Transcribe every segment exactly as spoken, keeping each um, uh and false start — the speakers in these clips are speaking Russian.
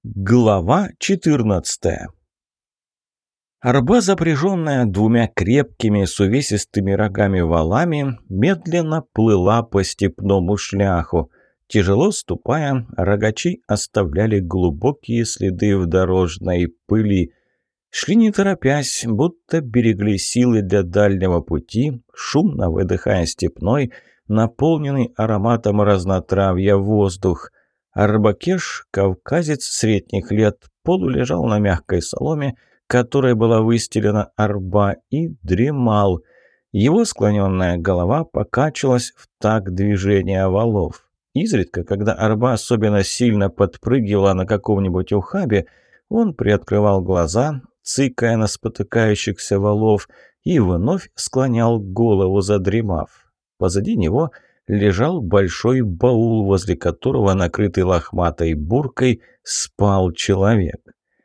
Глава четырнадцатая. Арба, запряженная двумя крепкими с увесистыми рогами валами, медленно плыла по степному шляху. Тяжело ступая, рогачи оставляли глубокие следы в дорожной пыли. Шли не торопясь, будто берегли силы для дальнего пути, шумно выдыхая степной, наполненный ароматом разнотравья воздух. Арбакеш, кавказец средних лет, полулежал на мягкой соломе, которой была выстелена арба, и дремал. Его склоненная голова покачивалась в такт движения валов. Изредка, когда арба особенно сильно подпрыгивала на каком-нибудь ухабе, он приоткрывал глаза, цыкая на спотыкающихся валов, и вновь склонял голову, задремав. Позади него лежал большой баул, возле которого, накрытый лохматой буркой, спал человек.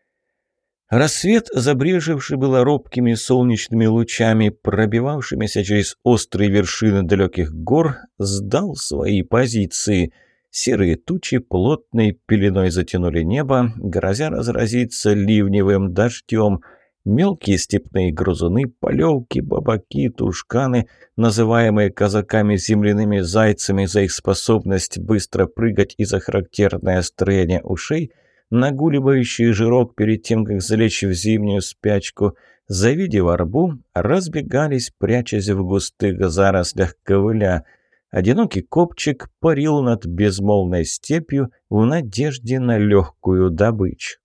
Рассвет, забрежевший было робкими солнечными лучами, пробивавшимися через острые вершины далеких гор, сдал свои позиции. Серые тучи плотной пеленой затянули небо, грозя разразиться ливневым дождем. Мелкие степные грызуны, полевки, бабаки, тушканы, называемые казаками земляными зайцами за их способность быстро прыгать и за характерное строение ушей, нагуливающие жирок перед тем, как залечь в зимнюю спячку, завидев арбу, разбегались, прячась в густых зарослях ковыля. Одинокий копчик парил над безмолвной степью в надежде на легкую добычу.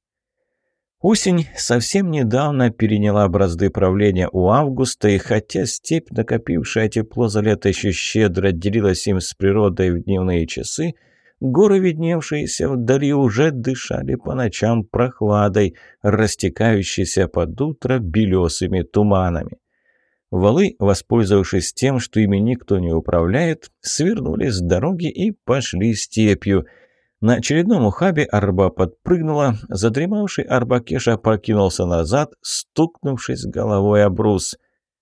Осень совсем недавно переняла бразды правления у Августа, и хотя степь, накопившая тепло за лето, еще щедро делилась им с природой в дневные часы, горы, видневшиеся вдали, уже дышали по ночам прохладой, растекающейся под утро белесыми туманами. Валы, воспользовавшись тем, что ими никто не управляет, свернули с дороги и пошли степью. На очередном ухабе арба подпрыгнула, задремавший Арбакеша прокинулся назад, стукнувшись головой об брус.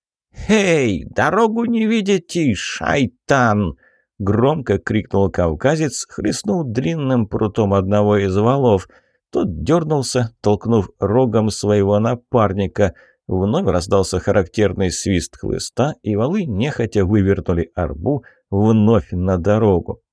«Хей, дорогу не видите, шайтан!» — громко крикнул кавказец, хлестнув длинным прутом одного из валов. Тот дернулся, толкнув рогом своего напарника. Вновь раздался характерный свист хлыста, и валы нехотя вывернули арбу вновь на дорогу.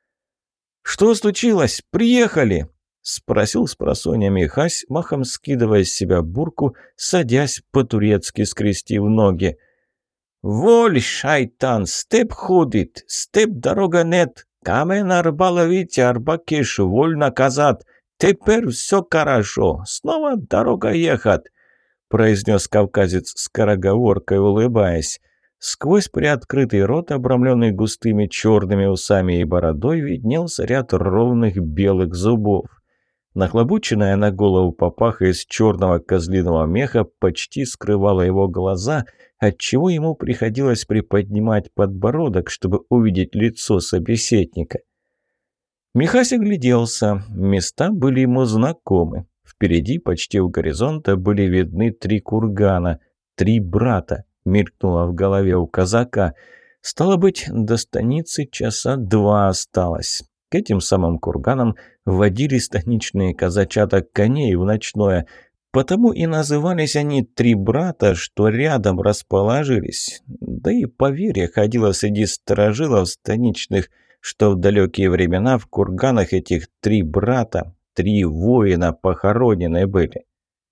«Что случилось? Приехали!» — спросил спросонья Михась, махом скидывая с себя бурку, садясь по-турецки, скрестив ноги. «Воль, шайтан, степ ходит, степ дорога нет, камен арба ловите, Арбакеш, вольно казат, теперь все хорошо, снова дорога ехать», — произнес кавказец скороговоркой, улыбаясь. Сквозь приоткрытый рот, обрамленный густыми черными усами и бородой, виднелся ряд ровных белых зубов. Нахлобученная на голову папаха из черного козлиного меха почти скрывала его глаза, отчего ему приходилось приподнимать подбородок, чтобы увидеть лицо собеседника. Михась огляделся, места были ему знакомы. Впереди, почти у горизонта, были видны три кургана, три брата. Мелькнуло в голове у казака. Стало быть, до станицы часа два осталось. К этим самым курганам водили станичные казачата коней в ночное. Потому и назывались они «три брата», что рядом расположились. Да и поверье ходило среди сторожилов станичных, что в далекие времена в курганах этих три брата, три воина похоронены были.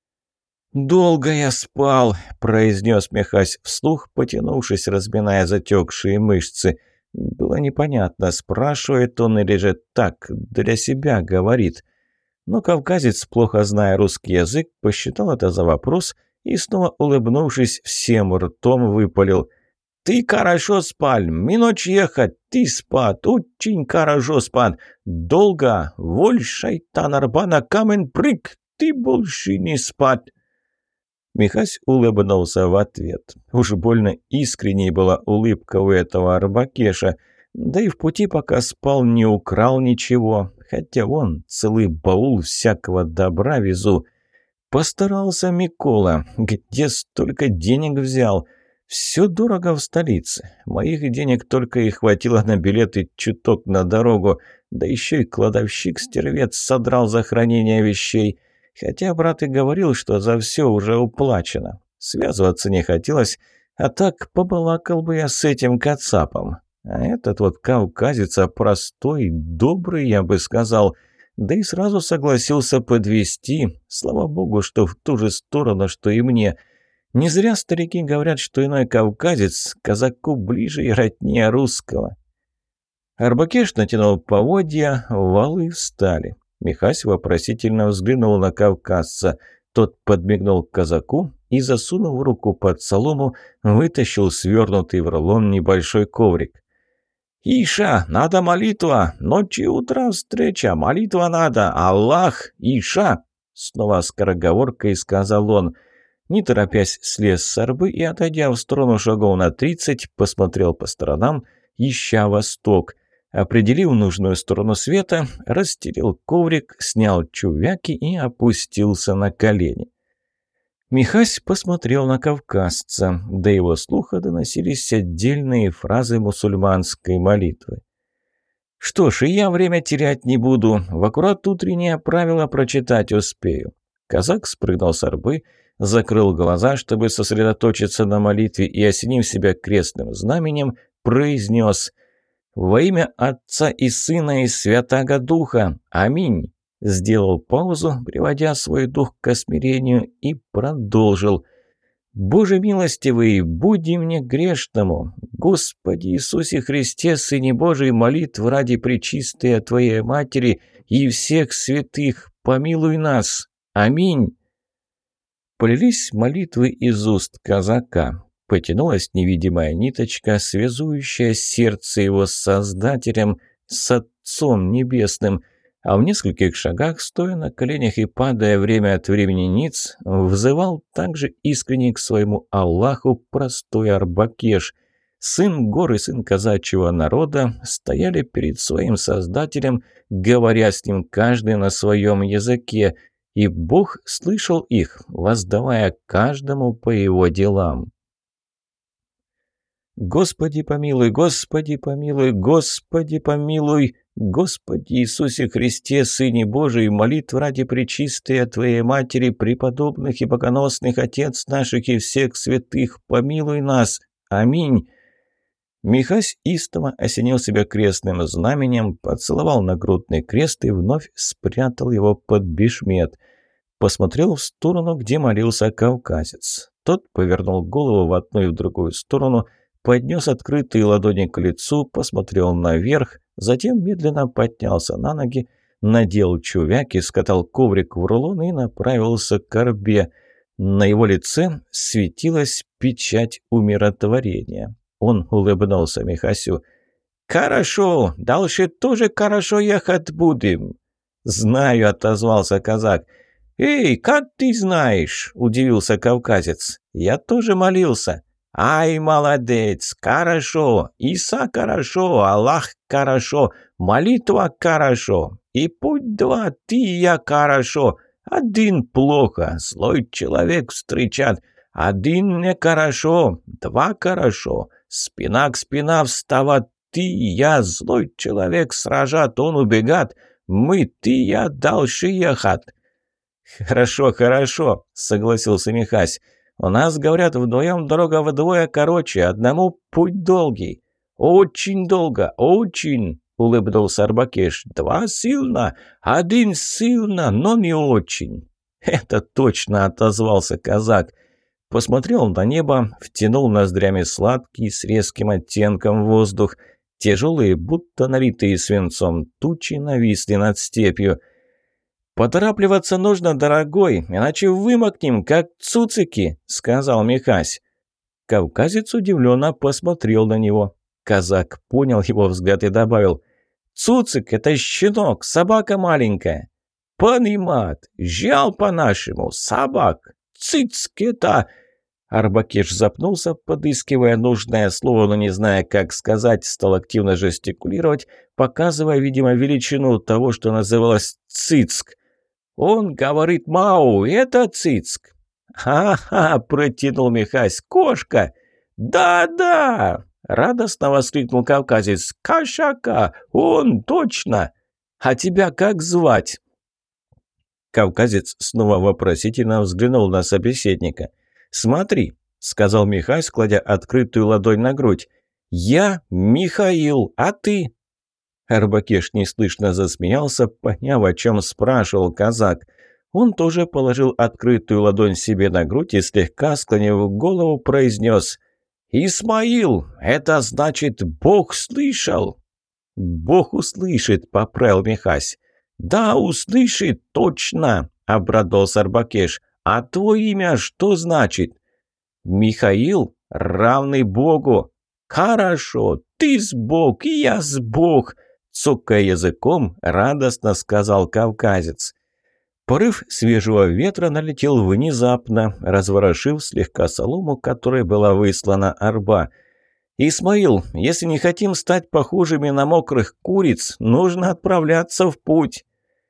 «Долго я спал», — произнес Михась вслух, потянувшись, разминая затекшие мышцы. Было непонятно, спрашивает он или же так, для себя говорит. Но кавказец, плохо зная русский язык, посчитал это за вопрос и, снова улыбнувшись, всем ртом выпалил. «Ты хорошо спал, мне ночь ехать, ты спать, очень хорошо спать. Долго, воль, шайтан, арба на камень прыг, ты больше не спать». Михась улыбнулся в ответ. Уж больно искренней была улыбка у этого Арбакеша. Да и в пути, пока спал, не украл ничего. Хотя он целый баул всякого добра везу. Постарался Микола. Где столько денег взял? Все дорого в столице. Моих денег только и хватило на билеты чуток на дорогу. Да еще и кладовщик-стервец содрал за хранение вещей. Хотя брат и говорил, что за все уже уплачено. Связываться не хотелось, а так побалакал бы я с этим кацапом. А этот вот кавказец простой, добрый, я бы сказал, да и сразу согласился подвести. Слава богу, что в ту же сторону, что и мне. Не зря старики говорят, что иной кавказец казаку ближе и роднее русского. Арбакеш натянул поводья, валы встали. Михась вопросительно взглянул на кавказца. Тот подмигнул к казаку и, засунув руку под солому, вытащил свернутый в рулон небольшой коврик. «Иша, надо молитва! Ночи и утра встреча! Молитва надо! Аллах! Иша!» Снова скороговоркой сказал он. Не торопясь, слез с арбы и, отойдя в сторону шагов на тридцать, посмотрел по сторонам, ища восток. Определив нужную сторону света, расстелил коврик, снял чувяки и опустился на колени. Михась посмотрел на кавказца. До его слуха доносились отдельные фразы мусульманской молитвы. «Что ж, и я время терять не буду. В аккурат утреннее правило прочитать успею». Казак спрыгнул с арбы, закрыл глаза, чтобы сосредоточиться на молитве, и, осенив себя крестным знаменем, произнес: «Во имя Отца и Сына и Святаго Духа. Аминь!» Сделал паузу, приводя свой дух к смирению, и продолжил: «Боже милостивый, буди мне грешному! Господи Иисусе Христе, Сыне Божий, молитв ради пречистая Твоей Матери и всех святых, помилуй нас! Аминь!» Полились молитвы из уст казака. Потянулась невидимая ниточка, связующая сердце его с Создателем, с Отцом Небесным, а в нескольких шагах, стоя на коленях и падая время от времени ниц, взывал также искренне к своему Аллаху простой Арбакеш. Сын гор и сын казачьего народа стояли перед своим Создателем, говоря с ним каждый на своем языке, и Бог слышал их, воздавая каждому по его делам. «Господи помилуй, Господи помилуй, Господи помилуй, Господи Иисусе Христе, Сыне Божий, молитв ради пречистия Твоей Матери, преподобных и богоносных Отец наших и всех святых, помилуй нас. Аминь». Михась истово осенил себя крестным знаменем, поцеловал нагрудный крест и вновь спрятал его под бешмет. Посмотрел в сторону, где молился кавказец. Тот повернул голову в одну и в другую сторону, поднес открытые ладони к лицу, посмотрел наверх, затем медленно поднялся на ноги, надел чувяки, скатал коврик в рулон и направился к арбе. На его лице светилась печать умиротворения. Он улыбнулся Михасю. «Хорошо, дальше тоже хорошо ехать будем». «Знаю», — отозвался казак. «Эй, как ты знаешь?» — удивился кавказец. «Я тоже молился». «Ай, молодец! Хорошо! Иса хорошо! Аллах хорошо! Молитва хорошо! И путь два, ты и я хорошо! Один плохо, злой человек встречат! Один не хорошо, два хорошо! Спина к спина вставать, ты и я, злой человек сражат, он убегат! Мы, ты и я, дальше ехать!» «Хорошо, хорошо!» — согласился Михась. «У нас, говорят, вдвоем дорога вдвое короче, одному путь долгий». «Очень долго, очень!» — улыбнулся Арбакеш. «Два сильно, один сильно, но не очень». «Это точно!» — отозвался казак. Посмотрел на небо, втянул ноздрями сладкий с резким оттенком воздух. Тяжелые, будто налитые свинцом тучи нависли над степью. «Поторапливаться нужно, дорогой, иначе вымокнем, как цуцики», — сказал Михась. Кавказец удивленно посмотрел на него. Казак понял его взгляд и добавил: «Цуцик — это щенок, собака маленькая». «Понимат, жал по-нашему, собак, цицк это...» Арбакеш запнулся, подыскивая нужное слово, но не зная, как сказать, стал активно жестикулировать, показывая, видимо, величину того, что называлось цицк. «Он говорит, мау, это цицк». «Ха-ха!» – протянул Михась. «Кошка!» «Да-да!» – радостно воскликнул кавказец. «Кошака! Он точно!» А тебя как звать?» Кавказец снова вопросительно взглянул на собеседника. «Смотри», — сказал Михась, кладя открытую ладонь на грудь. «Я Михаил, а ты?» Арбакеш неслышно засмеялся, поняв, о чем спрашивал казак. Он тоже положил открытую ладонь себе на грудь и, слегка склонив голову, произнес: «Исмаил, это значит, Бог слышал!» «Бог услышит», — поправил Михась. «Да, услышит, точно», — обрадовался Арбакеш. «А твое имя что значит?» «Михаил, равный Богу». «Хорошо, ты с Бог, и я с Бог», — цокая языком, радостно сказал кавказец. Порыв свежего ветра налетел внезапно, разворошив слегка солому, которой была выслана арба. «Исмаил, если не хотим стать похожими на мокрых куриц, нужно отправляться в путь».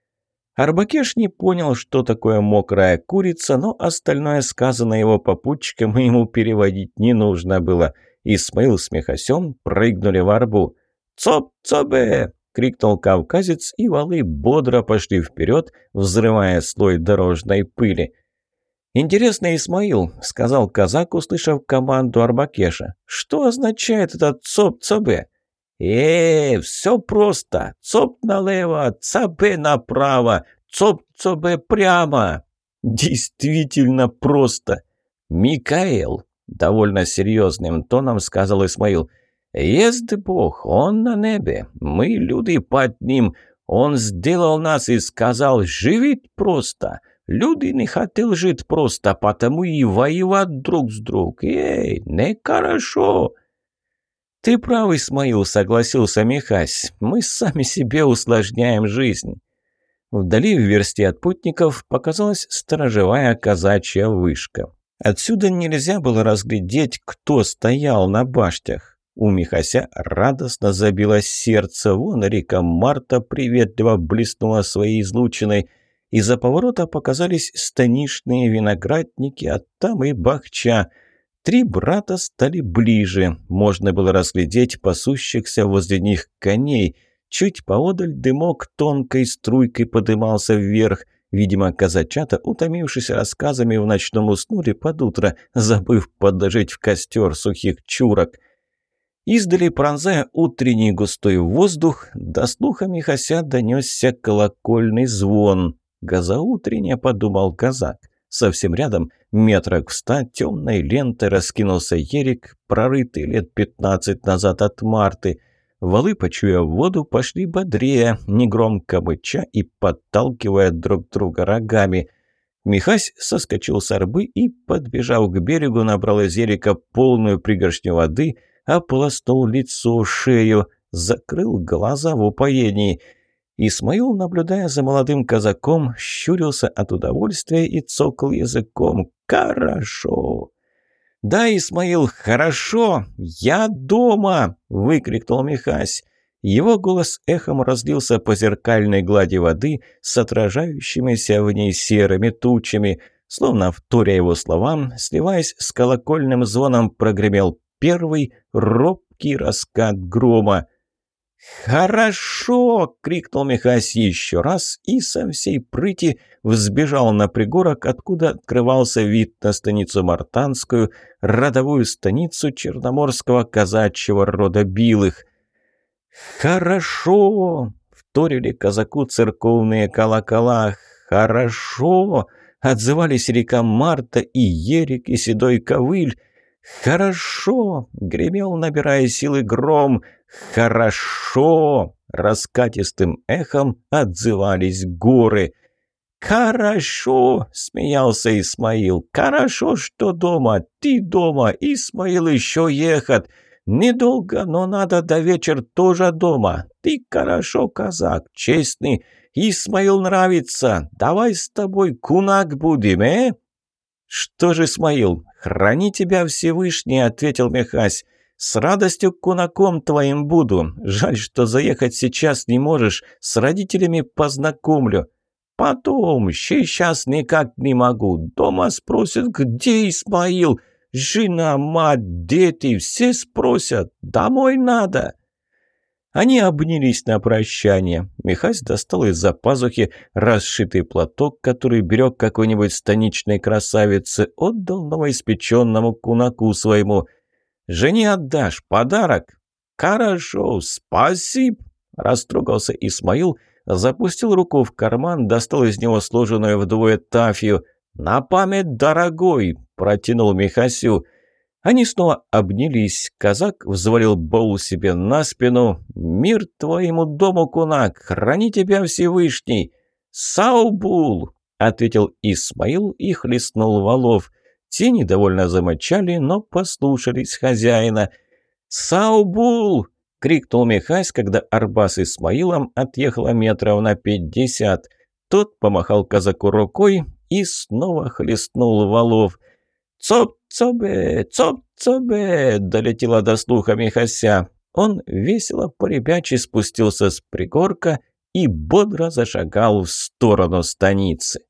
Арбакеш не понял, что такое мокрая курица, но остальное, сказанное его попутчиком, ему переводить не нужно было. Исмаил с Михасем прыгнули в арбу. «Цоп-цобе!» — крикнул кавказец, и валы бодро пошли вперед, взрывая слой дорожной пыли. «Интересно, Исмаил», — сказал казак, услышав команду Арбакеша. «Что означает этот цоп-цобе?» «Э, все просто. Цоп налево, цабе направо, цоп-цобе прямо». «Действительно просто». «Микаэл», — довольно серьезным тоном сказал Исмаил, — «есть Бог, Он на небе, мы люди под Ним. Он сделал нас и сказал, живить просто. Люди не хотели жить просто, потому и воевать друг с другом. Эй, нехорошо». «Ты прав, Исмаил», — согласился Михась. «Мы сами себе усложняем жизнь». Вдали, в версте от путников, показалась сторожевая казачья вышка. Отсюда нельзя было разглядеть, кто стоял на баштях. У Михася радостно забилось сердце. Вон река Марта приветливо блеснула своей излучиной. Из-за поворота показались станичные виноградники, а там и бахча. Три брата стали ближе. Можно было разглядеть пасущихся возле них коней. Чуть поодаль дымок тонкой струйкой подымался вверх. Видимо, казачата, утомившись рассказами, в ночном уснули под утро, забыв подложить в костер сухих чурок. Издали, пронзая утренний густой воздух, до слуха Михася донесся колокольный звон. «Газоутренне», — подумал казак. Совсем рядом, метрах в ста, темной лентой раскинулся ерик, прорытый лет пятнадцать назад от Марты. Валы, почуяв воду, пошли бодрее, негромко мыча и подталкивая друг друга рогами. Михась соскочил с арбы и, подбежав к берегу, набрал из ерика полную пригоршню воды, ополоснул лицо, шею, закрыл глаза в упоении. Исмаил, наблюдая за молодым казаком, щурился от удовольствия и цокал языком. «Хорошо!» «Да, Исмаил, хорошо! Я дома!» — выкрикнул Михась. Его голос эхом разлился по зеркальной глади воды с отражающимися в ней серыми тучами. Словно вторя его словам, сливаясь с колокольным звоном, прогремел первый робкий раскат грома. «Хорошо!» — крикнул Михась еще раз и со всей прыти взбежал на пригорок, откуда открывался вид на станицу Мартанскую, родовую станицу черноморского казачьего рода Билых. «Хорошо!» — вторили казаку церковные колокола. «Хорошо!» — отзывались река Марта и Ерик, и Седой Ковыль. «Хорошо!» — гремел, набирая силы, гром. «Хорошо!» — раскатистым эхом отзывались горы. «Хорошо!» — смеялся Исмаил. «Хорошо, что дома. Ты дома. Исмаил еще ехать. Недолго, но надо до вечера тоже дома. Ты хорошо, казак, честный. Исмаил нравится. Давай с тобой кунак будем, э?» «Что же, Исмаил, храни тебя Всевышний», — ответил Михась. «С радостью кунаком твоим буду. Жаль, что заехать сейчас не можешь. С родителями познакомлю». «Потом, сейчас никак не могу. Дома спросят, где Исмаил? Жена, мать, дети, все спросят. Домой надо». Они обнялись на прощание. Михась достал из-за пазухи расшитый платок, который берег какой-нибудь станичной красавице, отдал новоиспеченному кунаку своему. «Жене отдашь подарок?» «Хорошо, спасибо!» Растрогался Исмаил, запустил руку в карман, достал из него сложенную вдвое тафию. «На память, дорогой!» – протянул Михасю. Они снова обнялись. Казак взвалил баул себе на спину. «Мир твоему дому, кунак! Храни тебя Всевышний!» «Саубул!» – ответил Исмаил и хлестнул валов. Те недовольно замычали, но послушались хозяина. «Саубул!» – крикнул Михась, когда арба с Исмаилом отъехала метров на пятьдесят. Тот помахал казаку рукой и снова хлестнул валов. «Цоп-цобе! Цоп-цобе!» – долетело до слуха Михася. Он весело по-ребячи спустился с пригорка и бодро зашагал в сторону станицы.